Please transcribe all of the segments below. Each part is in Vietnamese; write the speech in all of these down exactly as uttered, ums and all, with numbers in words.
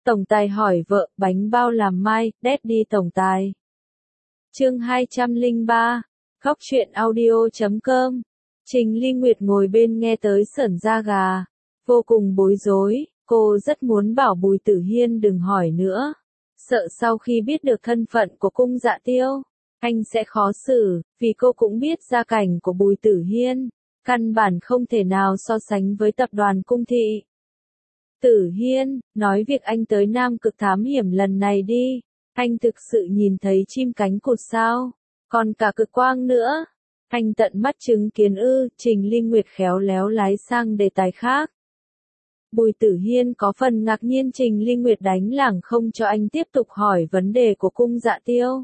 Tổng tài hỏi vợ, bánh bao làm mai, Daddy tổng tài. Chương hai trăm lẻ ba, Góc truyện audio chấm com. Trình Ly Nguyệt ngồi bên nghe tới sởn da gà, vô cùng bối rối, cô rất muốn bảo Bùi Tử Hiên đừng hỏi nữa. Sợ sau khi biết được thân phận của Cung Dạ Tiêu, anh sẽ khó xử, vì cô cũng biết gia cảnh của Bùi Tử Hiên, căn bản không thể nào so sánh với tập đoàn Cung Thị. Tử Hiên, nói việc anh tới Nam Cực thám hiểm lần này đi, anh thực sự nhìn thấy chim cánh cụt sao, còn cả cực quang nữa. Anh tận mắt chứng kiến ư, Trình Ly Nguyệt khéo léo lái sang đề tài khác. Bùi Tử Hiên có phần ngạc nhiên Trình Ly Nguyệt đánh lảng không cho anh tiếp tục hỏi vấn đề của Cung Dạ Tiêu.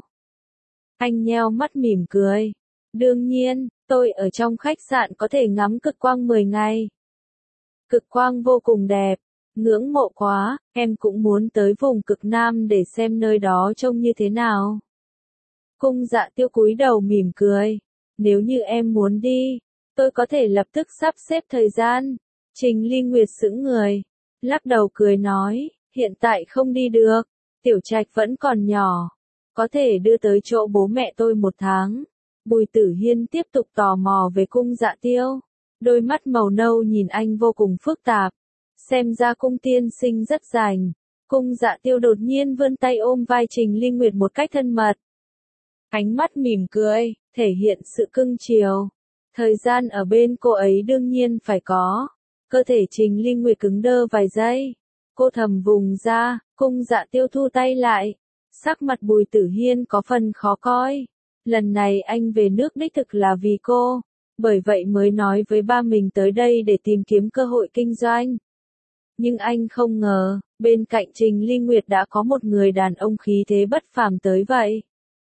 Anh nheo mắt mỉm cười. Đương nhiên, tôi ở trong khách sạn có thể ngắm cực quang mười ngày. Cực quang vô cùng đẹp, ngưỡng mộ quá, em cũng muốn tới vùng cực Nam để xem nơi đó trông như thế nào. Cung Dạ Tiêu cúi đầu mỉm cười. Nếu như em muốn đi, tôi có thể lập tức sắp xếp thời gian. Trình Ly Nguyệt sững người, lắc đầu cười nói, hiện tại không đi được, Tiểu Trạch vẫn còn nhỏ, có thể đưa tới chỗ bố mẹ tôi một tháng. Bùi Tử Hiên tiếp tục tò mò về Cung Dạ Tiêu, đôi mắt màu nâu nhìn anh vô cùng phức tạp, xem ra Cung tiên sinh rất rành. Cung Dạ Tiêu đột nhiên vươn tay ôm vai Trình Ly Nguyệt một cách thân mật. Ánh mắt mỉm cười, thể hiện sự cưng chiều. Thời gian ở bên cô ấy đương nhiên phải có. Cơ thể Trình Ly Nguyệt cứng đơ vài giây. Cô thầm vùng ra, Cung Dạ Tiêu thu tay lại. Sắc mặt Bùi Tử Hiên có phần khó coi. Lần này anh về nước đích thực là vì cô. Bởi vậy mới nói với ba mình tới đây để tìm kiếm cơ hội kinh doanh. Nhưng anh không ngờ, bên cạnh Trình Ly Nguyệt đã có một người đàn ông khí thế bất phàm tới vậy.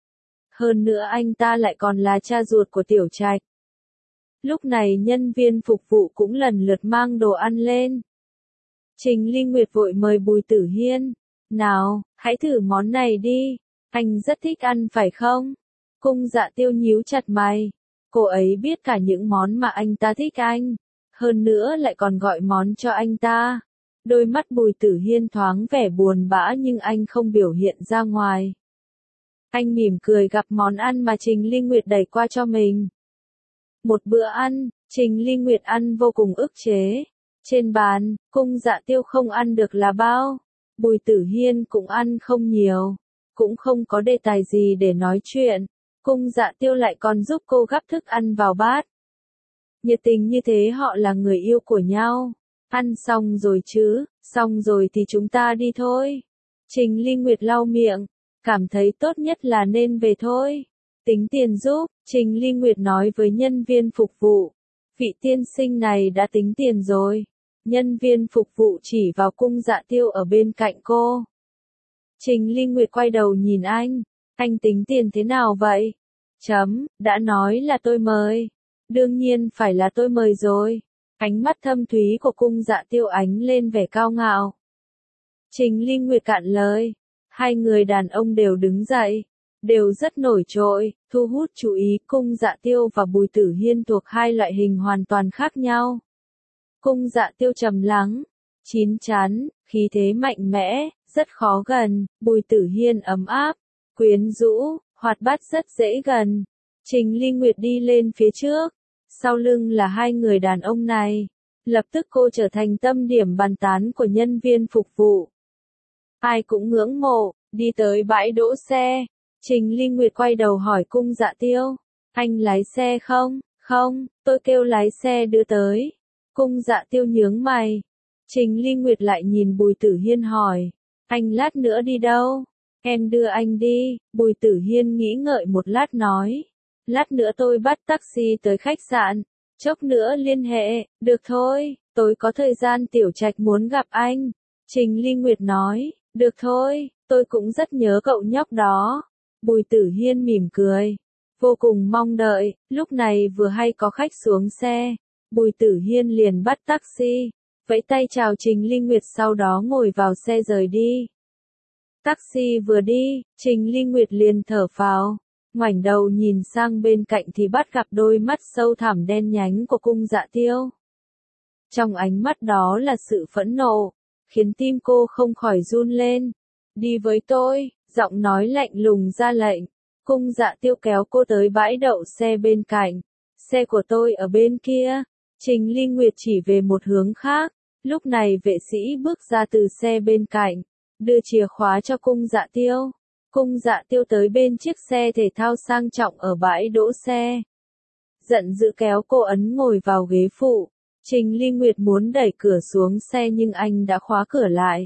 Hơn nữa anh ta lại còn là cha ruột của Tiểu Trạch. Lúc này nhân viên phục vụ cũng lần lượt mang đồ ăn lên. Trình Ly Nguyệt vội mời Bùi Tử Hiên. Nào, hãy thử món này đi. Anh rất thích ăn phải không? Cung Dạ Tiêu nhíu chặt mày. Cô ấy biết cả những món mà anh ta thích anh. Hơn nữa lại còn gọi món cho anh ta. Đôi mắt Bùi Tử Hiên thoáng vẻ buồn bã nhưng anh không biểu hiện ra ngoài. Anh mỉm cười gặp món ăn mà Trình Ly Nguyệt đẩy qua cho mình. Một bữa ăn, Trình Ly Nguyệt ăn vô cùng ức chế. Trên bàn, Cung Dạ Tiêu không ăn được là bao. Bùi Tử Hiên cũng ăn không nhiều. Cũng không có đề tài gì để nói chuyện. Cung Dạ Tiêu lại còn giúp cô gắp thức ăn vào bát. Nhiệt tình như thế họ là người yêu của nhau. Ăn xong rồi chứ, xong rồi thì chúng ta đi thôi. Trình Ly Nguyệt lau miệng. Cảm thấy tốt nhất là nên về thôi. Tính tiền giúp, Trình Ly Nguyệt nói với nhân viên phục vụ. Vị tiên sinh này đã tính tiền rồi. Nhân viên phục vụ chỉ vào Cung Dạ Tiêu ở bên cạnh cô. Trình Ly Nguyệt quay đầu nhìn anh. Anh tính tiền thế nào vậy? Chấm, đã nói là tôi mời. Đương nhiên phải là tôi mời rồi. Ánh mắt thâm thúy của Cung Dạ Tiêu ánh lên vẻ cao ngạo. Trình Ly Nguyệt cạn lời. Hai người đàn ông đều đứng dậy, đều rất nổi trội, thu hút chú ý. Cung Dạ Tiêu và Bùi Tử Hiên thuộc hai loại hình hoàn toàn khác nhau. Cung Dạ Tiêu trầm lắng, chín chắn, khí thế mạnh mẽ, rất khó gần. Bùi Tử Hiên ấm áp, quyến rũ, hoạt bát rất dễ gần. Trình Ly Nguyệt đi lên phía trước, sau lưng là hai người đàn ông này. Lập tức cô trở thành tâm điểm bàn tán của nhân viên phục vụ. Ai cũng ngưỡng mộ, đi tới bãi đỗ xe. Trình Ly Nguyệt quay đầu hỏi Cung Dạ Tiêu. Anh lái xe không? Không, tôi kêu lái xe đưa tới. Cung Dạ Tiêu nhướng mày. Trình Ly Nguyệt lại nhìn Bùi Tử Hiên hỏi. Anh lát nữa đi đâu? Em đưa anh đi. Bùi Tử Hiên nghĩ ngợi một lát nói. Lát nữa tôi bắt taxi tới khách sạn. Chốc nữa liên hệ, được thôi, tôi có thời gian Tiểu Trạch muốn gặp anh. Trình Ly Nguyệt nói. Được thôi, tôi cũng rất nhớ cậu nhóc đó. Bùi Tử Hiên mỉm cười. Vô cùng mong đợi, lúc này vừa hay có khách xuống xe. Bùi Tử Hiên liền bắt taxi, vẫy tay chào Trình Ly Nguyệt sau đó ngồi vào xe rời đi. Taxi vừa đi, Trình Ly Nguyệt liền thở phào. Ngoảnh đầu nhìn sang bên cạnh thì bắt gặp đôi mắt sâu thẳm đen nhánh của Cung Dạ Tiêu. Trong ánh mắt đó là sự phẫn nộ. khiến tim cô không khỏi run lên. Đi với tôi, giọng nói lạnh lùng ra lệnh. Cung Dạ Tiêu kéo cô tới bãi đậu xe bên cạnh. Xe của tôi ở bên kia. Trình Ly Nguyệt chỉ về một hướng khác. Lúc này vệ sĩ bước ra từ xe bên cạnh, đưa chìa khóa cho Cung Dạ Tiêu. Cung Dạ Tiêu tới bên chiếc xe thể thao sang trọng ở bãi đỗ xe. Giận dữ kéo cô ấn ngồi vào ghế phụ. Trình Ly Nguyệt muốn đẩy cửa xuống xe nhưng anh đã khóa cửa lại.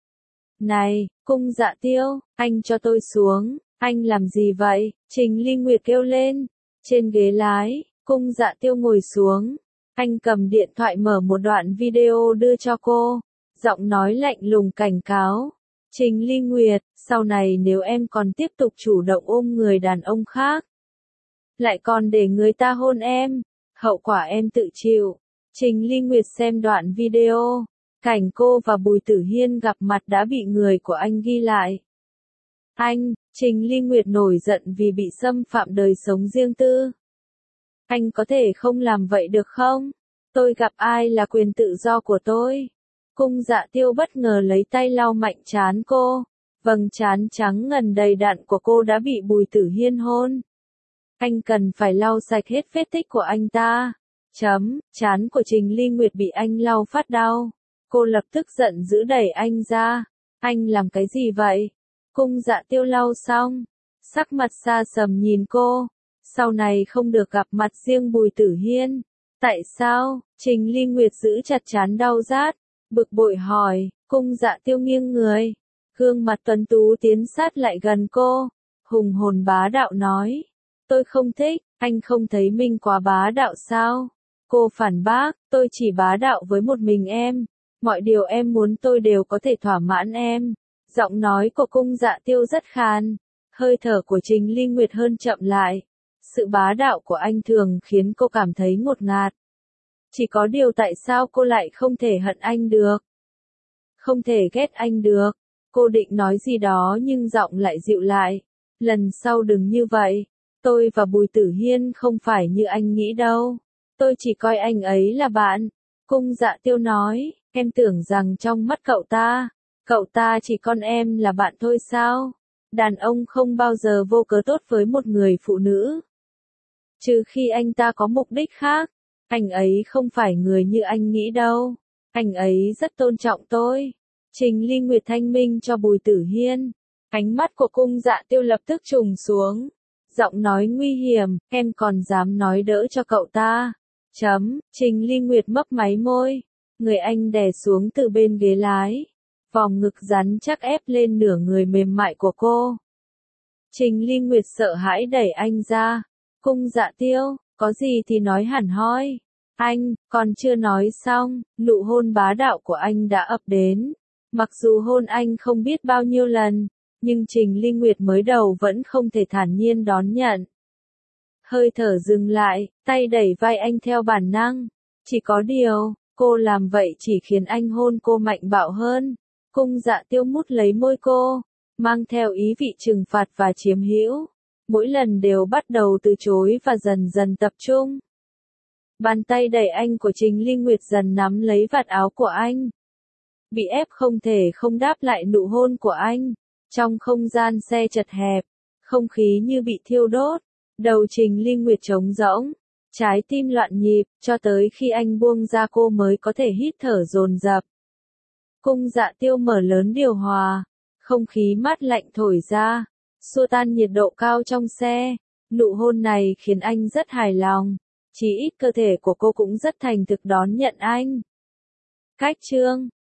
Này, Cung Dạ Tiêu, anh cho tôi xuống, anh làm gì vậy? Trình Ly Nguyệt kêu lên. Trên ghế lái, Cung Dạ Tiêu ngồi xuống. Anh cầm điện thoại mở một đoạn video đưa cho cô. Giọng nói lạnh lùng cảnh cáo. Trình Ly Nguyệt, sau này nếu em còn tiếp tục chủ động ôm người đàn ông khác, lại còn để người ta hôn em, hậu quả em tự chịu. Trình Ly Nguyệt xem đoạn video. Cảnh cô và Bùi Tử Hiên gặp mặt đã bị người của anh ghi lại. Anh, Trình Ly Nguyệt nổi giận vì bị xâm phạm đời sống riêng tư. Anh có thể không làm vậy được không? Tôi gặp ai là quyền tự do của tôi. Cung Dạ Tiêu bất ngờ lấy tay lau mạnh trán cô. Vầng trán trắng ngần đầy đặn của cô đã bị Bùi Tử Hiên hôn. Anh cần phải lau sạch hết vết tích của anh ta. Chấm, trán của Trình Ly Nguyệt bị anh lau phát đau. Cô lập tức giận dữ đẩy anh ra. Anh làm cái gì vậy? Cung Dạ Tiêu lau xong, sắc mặt xa sầm nhìn cô. Sau này không được gặp mặt riêng Bùi Tử Hiên. Tại sao? Trình Ly Nguyệt giữ chặt trán đau rát, bực bội hỏi. Cung Dạ Tiêu nghiêng người, gương mặt tuấn tú tiến sát lại gần cô, hùng hồn bá đạo nói. Tôi không thích, anh không thấy mình quá bá đạo sao? Cô phản bác, tôi chỉ bá đạo với một mình em. Mọi điều em muốn tôi đều có thể thỏa mãn em. Giọng nói của Cung Dạ Tiêu rất khàn. Hơi thở của Trình Ly Nguyệt hơn chậm lại. Sự bá đạo của anh thường khiến cô cảm thấy ngột ngạt. Chỉ có điều tại sao cô lại không thể hận anh được? Không thể ghét anh được. Cô định nói gì đó nhưng giọng lại dịu lại. Lần sau đừng như vậy. Tôi và Bùi Tử Hiên không phải như anh nghĩ đâu. Tôi chỉ coi anh ấy là bạn. Cung Dạ Tiêu nói, em tưởng rằng trong mắt cậu ta, cậu ta chỉ coi em là bạn thôi sao? Đàn ông không bao giờ vô cớ tốt với một người phụ nữ. Trừ khi anh ta có mục đích khác. Anh ấy không phải người như anh nghĩ đâu. Anh ấy rất tôn trọng tôi. Trình Ly Nguyệt thanh minh cho Bùi Tử Hiên. Ánh mắt của Cung Dạ Tiêu lập tức trùng xuống. Giọng nói nguy hiểm, em còn dám nói đỡ cho cậu ta. Chấm, Trình Ly Nguyệt mấp máy môi. Người anh đè xuống từ bên ghế lái. Vòng ngực rắn chắc ép lên nửa người mềm mại của cô. Trình Ly Nguyệt sợ hãi đẩy anh ra. Cung Dạ Tiêu, có gì thì nói hẳn hoi. Anh, còn chưa nói xong, nụ hôn bá đạo của anh đã ập đến. Mặc dù hôn anh không biết bao nhiêu lần, nhưng Trình Ly Nguyệt mới đầu vẫn không thể thản nhiên đón nhận. Hơi thở dừng lại, tay đẩy vai anh theo bản năng. Chỉ có điều, cô làm vậy chỉ khiến anh hôn cô mạnh bạo hơn. Cung Dạ Tiêu mút lấy môi cô, mang theo ý vị trừng phạt và chiếm hữu. Mỗi lần đều bắt đầu từ chối và dần dần tập trung. Bàn tay đẩy anh của Trình Ly Nguyệt dần nắm lấy vạt áo của anh. Bị ép không thể không đáp lại nụ hôn của anh. Trong không gian xe chật hẹp, không khí như bị thiêu đốt. Đầu Trình Ly Nguyệt trống rỗng, trái tim loạn nhịp, cho tới khi anh buông ra cô mới có thể hít thở dồn dập. Cung Dạ Tiêu mở lớn điều hòa, không khí mát lạnh thổi ra, xua tan nhiệt độ cao trong xe. Nụ hôn này khiến anh rất hài lòng, chỉ ít cơ thể của cô cũng rất thành thực đón nhận anh. Cách chương